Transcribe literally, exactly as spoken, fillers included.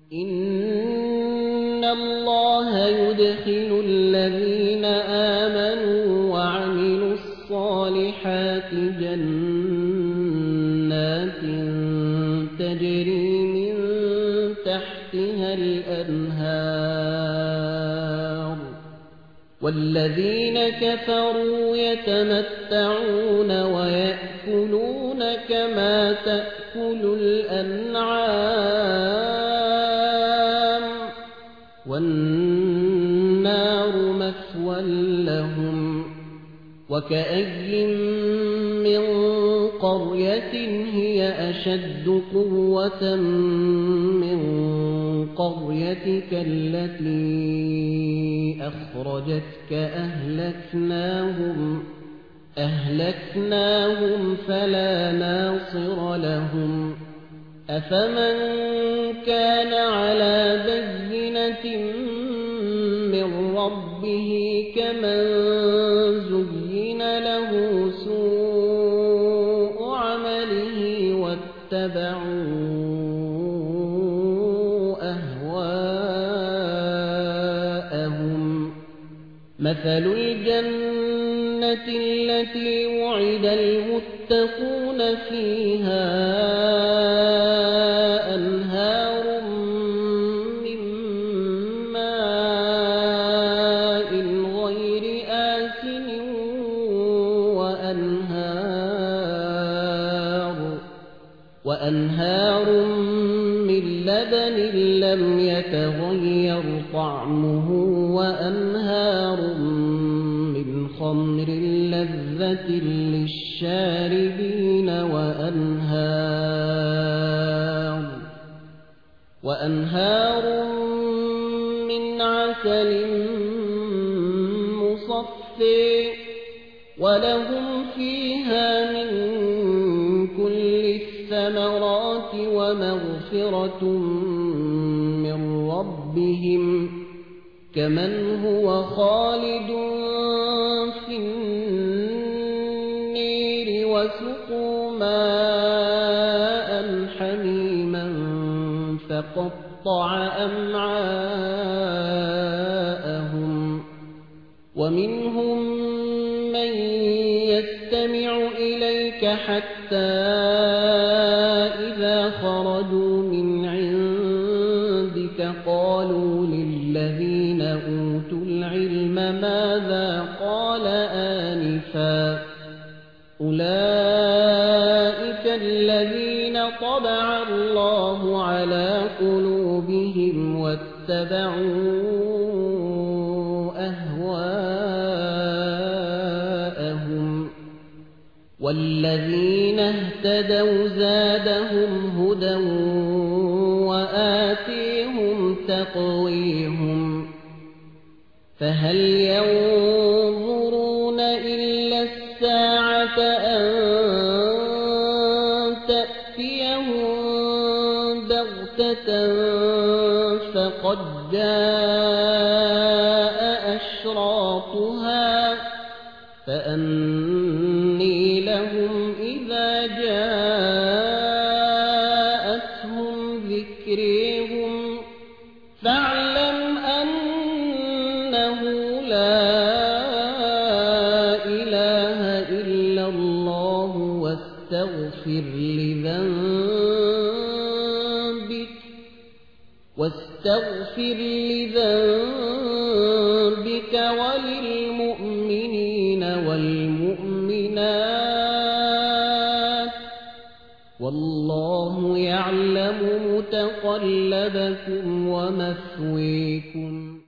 إن الله يدخل الذين آمنوا وعملوا الصالحات جنات تجري من تحتها الأنهار والذين كفروا يتمتعون ويأكلون كما تأكل الأنعام والنار مثوى لهم وكأي من قرية هي أشد قوة من قريتك التي أخرجتك أهلكناهم أهلكناهم فلا ناصر لهم أفمن كان على بينة من ربه كمن زين له سوء عمله واتبعوا أهواءهم مثل الجنة التي وعد المتقون فيها أنهار من ماء غير آسن وأنهار وأنهار من لبن لم يتغير طعمه وأنهار من خمر لذة للشاربين وأنهار وأنهار من عسل مصفى ولهم فيها من كل الثمرات ومغفرة من ربهم كمن هو خالد في النير وسقوا ماء حميما فقطع أمعاءهم ومنهم من يستمع إليك حتى إذا خرجوا من عندك قالوا للذين أوتوا العلم ماذا قال آنفا أولئك الذين طبع الله على قلوبهم واتبعوا أهواءهم والذين اهتدوا زادهم هدى وآتيهم تقويهم فهل ينظرون إلا الساعة أن تأتيهم بغتة فقد جاء أشراطها فأني لهم إذا جاءتهم ذكريهم فاعلم أنه لا إله إلا الله واستغفر لذنبك واستغفر لذنبك وللمؤمنين والمؤمنات والله يعلم متقلبكم ومثويكم